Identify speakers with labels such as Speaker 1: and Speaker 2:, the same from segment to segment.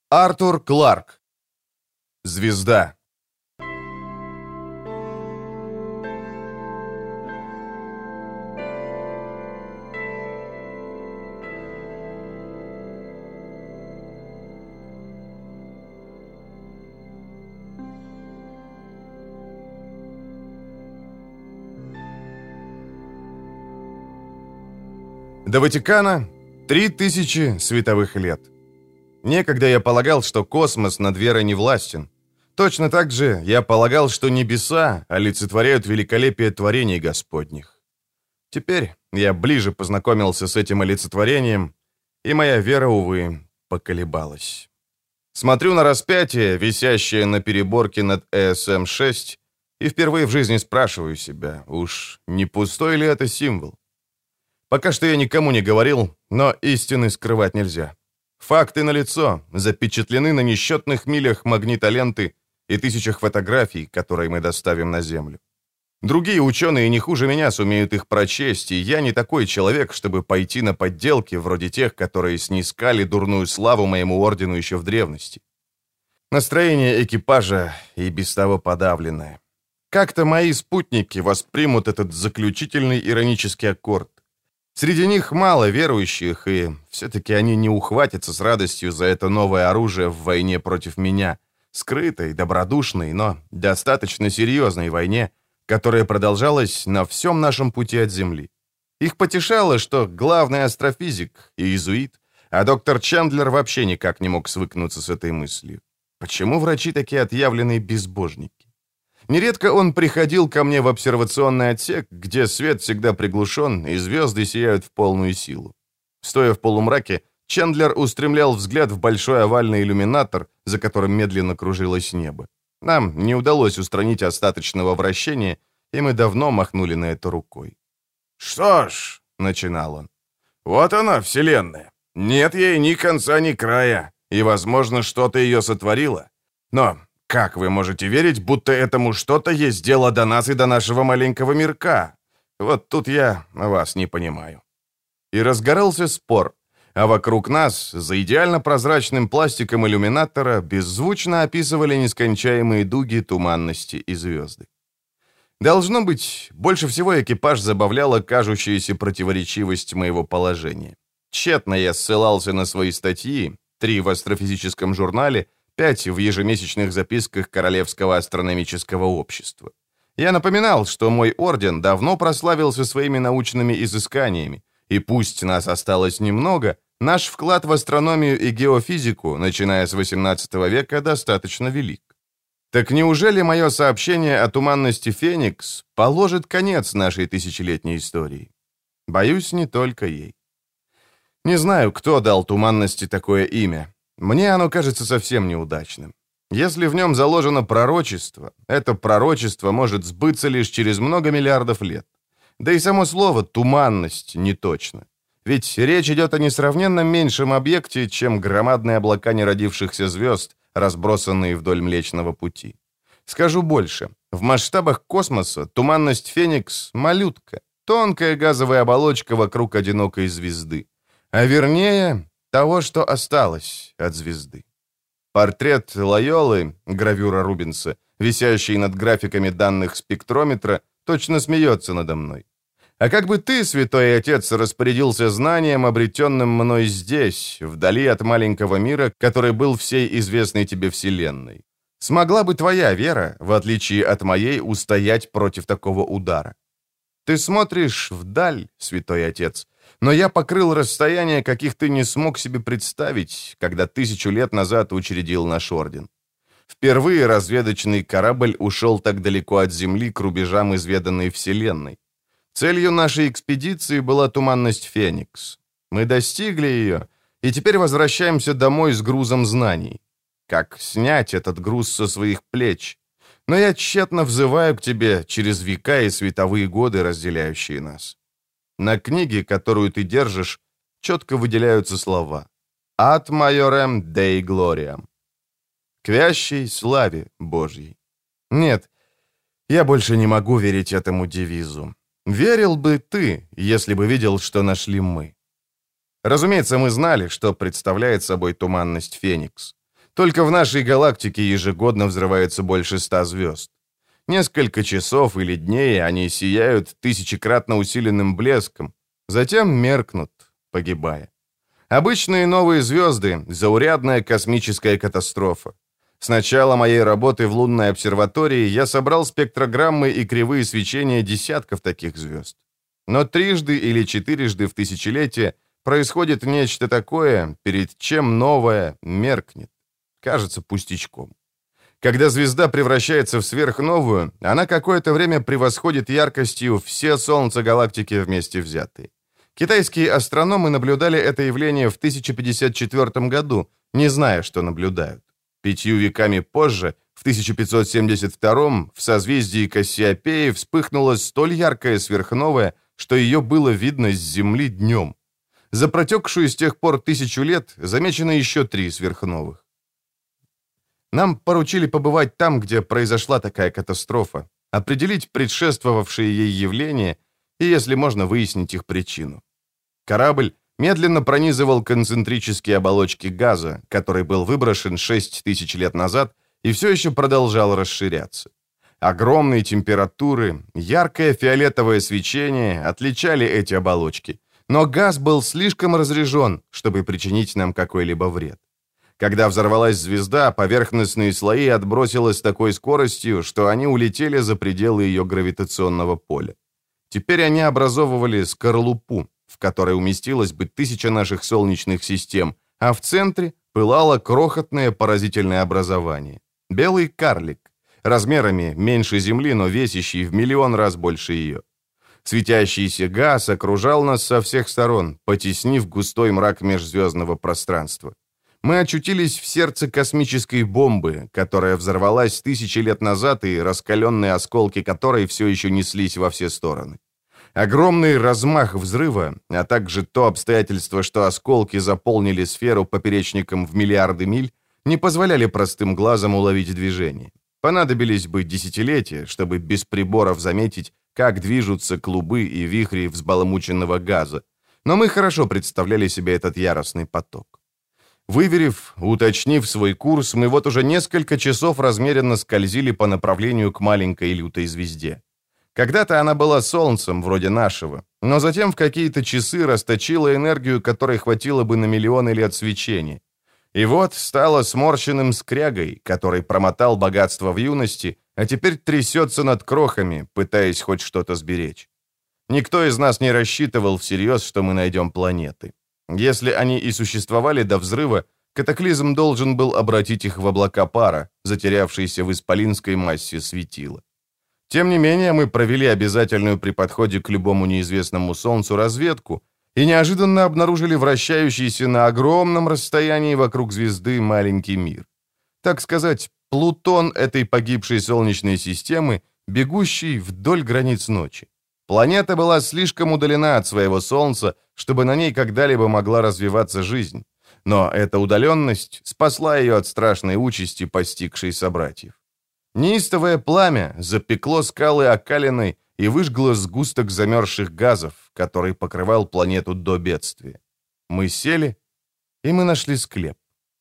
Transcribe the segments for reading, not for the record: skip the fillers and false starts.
Speaker 1: Артур Кларк. Звезда. До Ватикана 3000 световых лет. Некогда я полагал, что космос над верой не властен. Точно так же я полагал, что небеса олицетворяют великолепие творений Господних. Теперь я ближе познакомился с этим олицетворением, и моя вера, увы, поколебалась. Смотрю на распятие, висящее на переборке над ЭСМ-6, и впервые в жизни спрашиваю себя, уж не пустой ли это символ? Пока что я никому не говорил, но истины скрывать нельзя. Факты налицо, запечатлены на несчетных милях магнитоленты и тысячах фотографий, которые мы доставим на Землю. Другие ученые не хуже меня сумеют их прочесть, и я не такой человек, чтобы пойти на подделки, вроде тех, которые снискали дурную славу моему ордену еще в древности. Настроение экипажа и без того подавленное. Как-то мои спутники воспримут этот заключительный иронический аккорд. Среди них мало верующих, и все-таки они не ухватятся с радостью за это новое оружие в войне против меня, скрытой, добродушной, но достаточно серьезной войне, которая продолжалась на всем нашем пути от Земли. Их потешало, что главный астрофизик и иезуит, а доктор Чендлер вообще никак не мог свыкнуться с этой мыслью. Почему врачи такие отъявленные безбожники? Нередко он приходил ко мне в обсервационный отсек, где свет всегда приглушен и звезды сияют в полную силу. Стоя в полумраке, Чендлер устремлял взгляд в большой овальный иллюминатор, за которым медленно кружилось небо. Нам не удалось устранить остаточного вращения, и мы давно махнули на это рукой. «Что ж», — начинал он, — «вот она, Вселенная. Нет ей ни конца, ни края, и, возможно, что-то ее сотворило. Но как вы можете верить, будто этому что-то есть дело до нас и до нашего маленького мирка? Вот тут я вас не понимаю». И разгорался спор, а вокруг нас, за идеально прозрачным пластиком иллюминатора, беззвучно описывали нескончаемые дуги, туманности и звезды. Должно быть, больше всего экипаж забавляла кажущаяся противоречивость моего положения. Тщетно я ссылался на свои статьи, 3 в астрофизическом журнале, 5 в ежемесячных записках Королевского астрономического общества. Я напоминал, что мой орден давно прославился своими научными изысканиями, и пусть нас осталось немного, наш вклад в астрономию и геофизику, начиная с XVIII века, достаточно велик. Так неужели мое сообщение о туманности Феникс положит конец нашей тысячелетней истории? Боюсь, не только ей. Не знаю, кто дал туманности такое имя. Мне оно кажется совсем неудачным. Если в нем заложено пророчество, это пророчество может сбыться лишь через много миллиардов лет. Да и само слово «туманность» не точно. Ведь речь идет о несравненно меньшем объекте, чем громадные облака неродившихся звезд, разбросанные вдоль Млечного Пути. Скажу больше. В масштабах космоса туманность Феникс — малютка, тонкая газовая оболочка вокруг одинокой звезды. А вернее, того, что осталось от звезды. Портрет Лойолы, гравюра Рубенса, висящий над графиками данных спектрометра, точно смеется надо мной. А как бы ты, святой отец, распорядился знанием, обретенным мной здесь, вдали от маленького мира, который был всей известной тебе вселенной? Смогла бы твоя вера, в отличие от моей, устоять против такого удара? Ты смотришь вдаль, святой отец, но я покрыл расстояние, каких ты не смог себе представить, когда 1000 лет назад учредил наш орден. Впервые разведочный корабль ушел так далеко от Земли к рубежам изведанной вселенной. Целью нашей экспедиции была туманность Феникс. Мы достигли ее, и теперь возвращаемся домой с грузом знаний. Как снять этот груз со своих плеч? Но я тщетно взываю к тебе через века и световые годы, разделяющие нас. На книге, которую ты держишь, четко выделяются слова «Ad majorem Dei gloriam» — к вящей славе Божьей. Нет, я больше не могу верить этому девизу. Верил бы ты, если бы видел, что нашли мы. Разумеется, мы знали, что представляет собой туманность Феникс. Только в нашей галактике ежегодно взрывается больше 100 звезд. Несколько часов или дней они сияют тысячекратно усиленным блеском, затем меркнут, погибая. Обычные новые звезды — заурядная космическая катастрофа. С начала моей работы в лунной обсерватории я собрал спектрограммы и кривые свечения десятков таких звезд. Но трижды или четырежды в тысячелетие происходит нечто такое, перед чем новое меркнет. Кажется пустячком. Когда звезда превращается в сверхновую, она какое-то время превосходит яркостью все солнца галактики вместе взятые. Китайские астрономы наблюдали это явление в 1054 году, не зная, что наблюдают. 5 веками позже, в 1572 в созвездии Кассиопеи вспыхнула столь яркая сверхновая, что ее было видно с Земли днем. За протекшую с тех пор 1000 лет замечено еще 3 сверхновых. Нам поручили побывать там, где произошла такая катастрофа, определить предшествовавшие ей явления и, если можно, выяснить их причину. Корабль медленно пронизывал концентрические оболочки газа, который был выброшен 6000 лет назад и все еще продолжал расширяться. Огромные температуры, яркое фиолетовое свечение отличали эти оболочки, но газ был слишком разряжен, чтобы причинить нам какой-либо вред. Когда взорвалась звезда, поверхностные слои отбросило с такой скоростью, что они улетели за пределы ее гравитационного поля. Теперь они образовывали скорлупу, в которой уместилось бы 1000 наших солнечных систем, а в центре пылало крохотное поразительное образование. Белый карлик, размерами меньше Земли, но весящий в миллион раз больше ее. Светящийся газ окружал нас со всех сторон, потеснив густой мрак межзвездного пространства. Мы очутились в сердце космической бомбы, которая взорвалась 1000 лет назад, и раскаленные осколки которой все еще неслись во все стороны. Огромный размах взрыва, а также то обстоятельство, что осколки заполнили сферу поперечником в миллиарды миль, не позволяли простым глазам уловить движение. Понадобились бы десятилетия, чтобы без приборов заметить, как движутся клубы и вихри взбаламученного газа, но мы хорошо представляли себе этот яростный поток. Выверив, уточнив свой курс, мы вот уже несколько часов размеренно скользили по направлению к маленькой лютой звезде. Когда-то она была солнцем, вроде нашего, но затем в какие-то часы расточила энергию, которой хватило бы на миллионы лет свечения. И вот стала сморщенным скрягой, который промотал богатство в юности, а теперь трясется над крохами, пытаясь хоть что-то сберечь. Никто из нас не рассчитывал всерьез, что мы найдем планеты. Если они и существовали до взрыва, катаклизм должен был обратить их в облака пара, затерявшиеся в исполинской массе светила. Тем не менее, мы провели обязательную при подходе к любому неизвестному Солнцу разведку и неожиданно обнаружили вращающийся на огромном расстоянии вокруг звезды маленький мир. Так сказать, Плутон этой погибшей Солнечной системы, бегущий вдоль границ ночи. Планета была слишком удалена от своего Солнца, чтобы на ней когда-либо могла развиваться жизнь. Но эта удаленность спасла ее от страшной участи, постигшей собратьев. Неистовое пламя запекло скалы окалиной и выжгло сгусток замерзших газов, который покрывал планету до бедствия. Мы сели, и мы нашли склеп.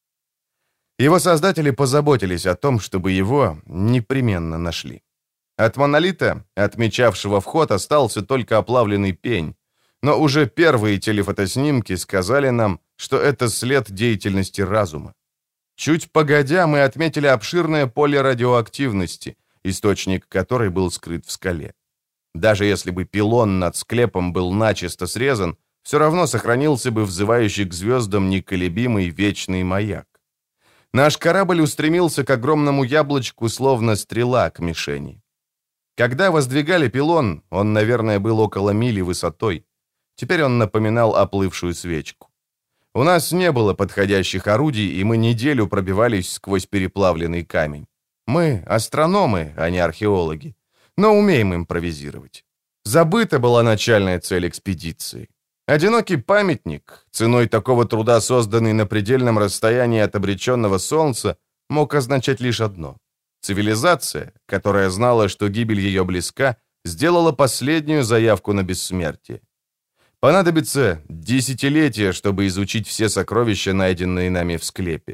Speaker 1: Его создатели позаботились о том, чтобы его непременно нашли. От монолита, отмечавшего вход, остался только оплавленный пень, но уже первые телефотоснимки сказали нам, что это след деятельности разума. Чуть погодя, мы отметили обширное поле радиоактивности, источник которой был скрыт в скале. Даже если бы пилон над склепом был начисто срезан, все равно сохранился бы взывающий к звездам неколебимый вечный маяк. Наш корабль устремился к огромному яблочку, словно стрела к мишени. Когда воздвигали пилон, он, наверное, был около мили высотой. Теперь он напоминал оплывшую свечку. У нас не было подходящих орудий, и мы неделю пробивались сквозь переплавленный камень. Мы астрономы, а не археологи, но умеем импровизировать. Забыта была начальная цель экспедиции. Одинокий памятник, ценой такого труда созданный на предельном расстоянии от обреченного солнца, мог означать лишь одно. Цивилизация, которая знала, что гибель ее близка, сделала последнюю заявку на бессмертие. Понадобится десятилетия, чтобы изучить все сокровища, найденные нами в склепе.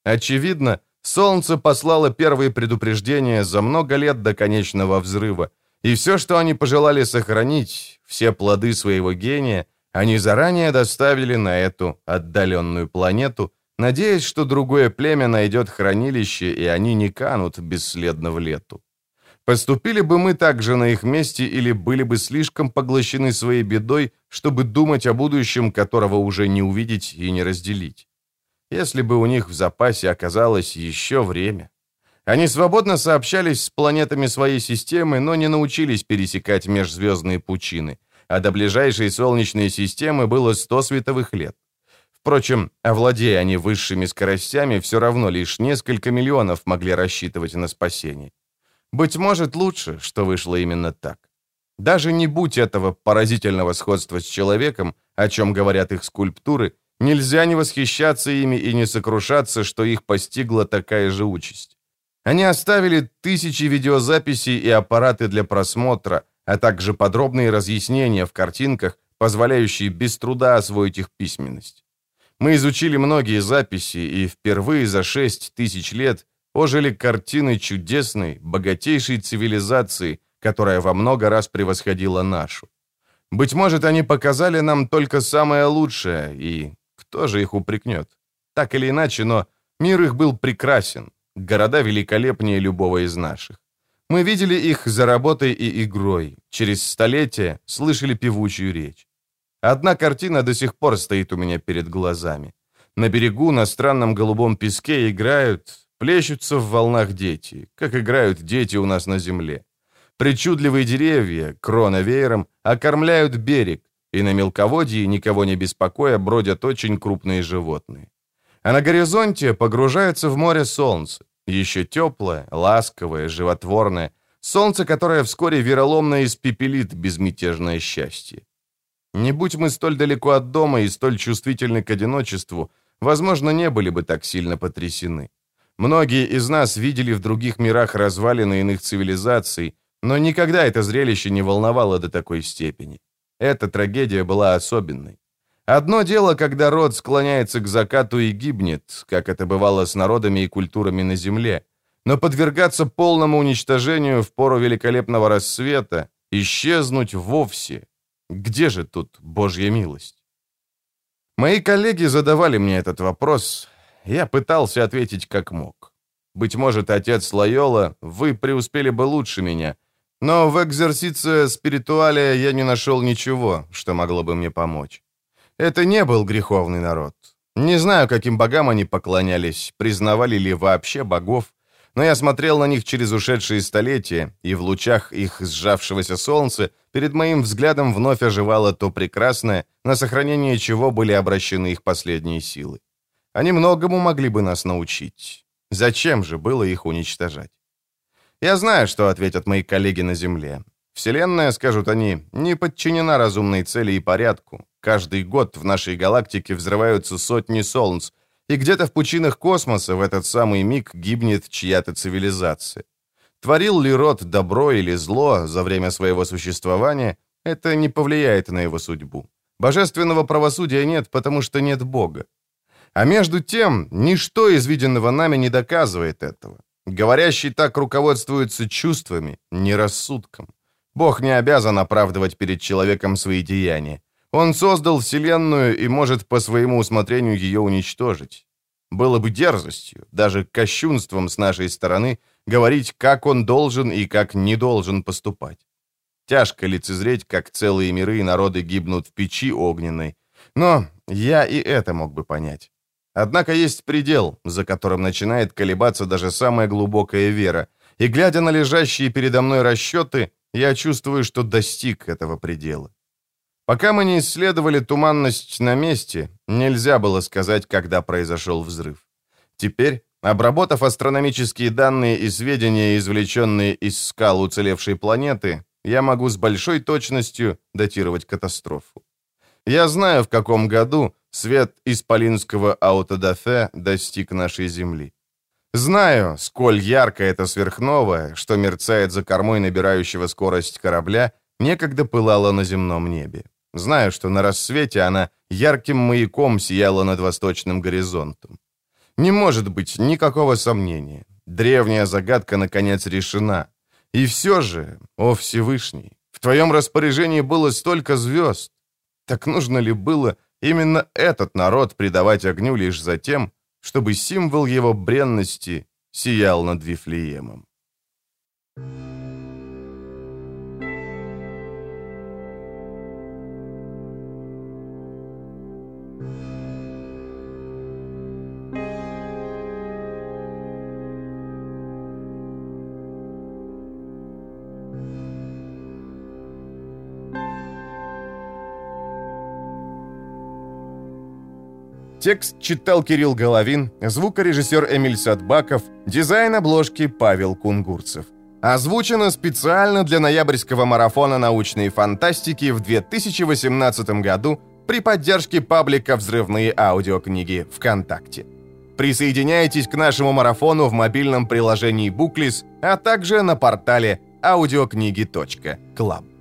Speaker 1: Очевидно, Солнце послало первые предупреждения за много лет до конечного взрыва, и все, что они пожелали сохранить, все плоды своего гения, они заранее доставили на эту отдаленную планету, надеясь, что другое племя найдет хранилище, и они не канут бесследно в лету. Поступили бы мы так же на их месте или были бы слишком поглощены своей бедой, чтобы думать о будущем, которого уже не увидеть и не разделить? Если бы у них в запасе оказалось еще время. Они свободно сообщались с планетами своей системы, но не научились пересекать межзвездные пучины, а до ближайшей Солнечной системы было 100 световых лет. Впрочем, овладея они высшими скоростями, все равно лишь несколько миллионов могли рассчитывать на спасение. Быть может, лучше, что вышло именно так. Даже не будь этого поразительного сходства с человеком, о чем говорят их скульптуры, нельзя не восхищаться ими и не сокрушаться, что их постигла такая же участь. Они оставили тысячи видеозаписей и аппараты для просмотра, а также подробные разъяснения в картинках, позволяющие без труда освоить их письменность. Мы изучили многие записи и впервые за 6000 лет ожили картины чудесной, богатейшей цивилизации, которая во много раз превосходила нашу. Быть может, они показали нам только самое лучшее, и кто же их упрекнет? Так или иначе, но мир их был прекрасен, города великолепнее любого из наших. Мы видели их за работой и игрой, через столетия слышали певучую речь. Одна картина до сих пор стоит у меня перед глазами. На берегу на странном голубом песке играют, плещутся в волнах дети, как играют дети у нас на земле. Причудливые деревья, крона веером, окормляют берег, и на мелководье, никого не беспокоя, бродят очень крупные животные. А на горизонте погружается в море солнце, еще теплое, ласковое, животворное, солнце, которое вскоре вероломно испепелит безмятежное счастье. Не будь мы столь далеко от дома и столь чувствительны к одиночеству, возможно, не были бы так сильно потрясены. Многие из нас видели в других мирах развалины иных цивилизаций, но никогда это зрелище не волновало до такой степени. Эта трагедия была особенной. Одно дело, когда род склоняется к закату и гибнет, как это бывало с народами и культурами на Земле, но подвергаться полному уничтожению в пору великолепного рассвета, исчезнуть вовсе. Где же тут Божья милость? Мои коллеги задавали мне этот вопрос. Я пытался ответить как мог. Быть может, отец Лойола, вы преуспели бы лучше меня, но в экзерсице спиритуале я не нашел ничего, что могло бы мне помочь. Это не был греховный народ. Не знаю, каким богам они поклонялись, признавали ли вообще богов, но я смотрел на них через ушедшие столетия, и в лучах их сжавшегося солнца перед моим взглядом вновь оживало то прекрасное, на сохранение чего были обращены их последние силы. Они многому могли бы нас научить. Зачем же было их уничтожать? Я знаю, что ответят мои коллеги на Земле. Вселенная, скажут они, не подчинена разумной цели и порядку. Каждый год в нашей галактике взрываются сотни солнц, и где-то в пучинах космоса в этот самый миг гибнет чья-то цивилизация. Творил ли род добро или зло за время своего существования, это не повлияет на его судьбу. Божественного правосудия нет, потому что нет Бога. А между тем, ничто из виденного нами не доказывает этого. Говорящий так руководствуется чувствами, не рассудком. Бог не обязан оправдывать перед человеком свои деяния. Он создал Вселенную и может по своему усмотрению ее уничтожить. Было бы дерзостью, даже кощунством с нашей стороны, говорить, как он должен и как не должен поступать. Тяжко лицезреть, как целые миры и народы гибнут в печи огненной. Но я и это мог бы понять. Однако есть предел, за которым начинает колебаться даже самая глубокая вера, и, глядя на лежащие передо мной расчеты, я чувствую, что достиг этого предела. Пока мы не исследовали туманность на месте, нельзя было сказать, когда произошел взрыв. Теперь, обработав астрономические данные и сведения, извлеченные из скал уцелевшей планеты, я могу с большой точностью датировать катастрофу. Я знаю, в каком году свет исполинского аутодафе достиг нашей Земли. Знаю, сколь ярко это сверхновая, что мерцает за кормой набирающего скорость корабля, некогда пылала на земном небе. Знаю, что на рассвете она ярким маяком сияла над восточным горизонтом. Не может быть никакого сомнения. Древняя загадка, наконец, решена. И все же, о Всевышний, в твоем распоряжении было столько звезд. Так нужно ли было именно этот народ предавать огню лишь за тем, чтобы символ его бренности сиял над Вифлеемом? Текст читал Кирилл Головин, звукорежиссер Эмиль Садбаков, дизайн обложки Павел Кунгурцев. Озвучено специально для ноябрьского марафона научной фантастики в 2018 году при поддержке паблика «Взрывные аудиокниги» ВКонтакте. Присоединяйтесь к нашему марафону в мобильном приложении Booklist, а также на портале audiokniги.club.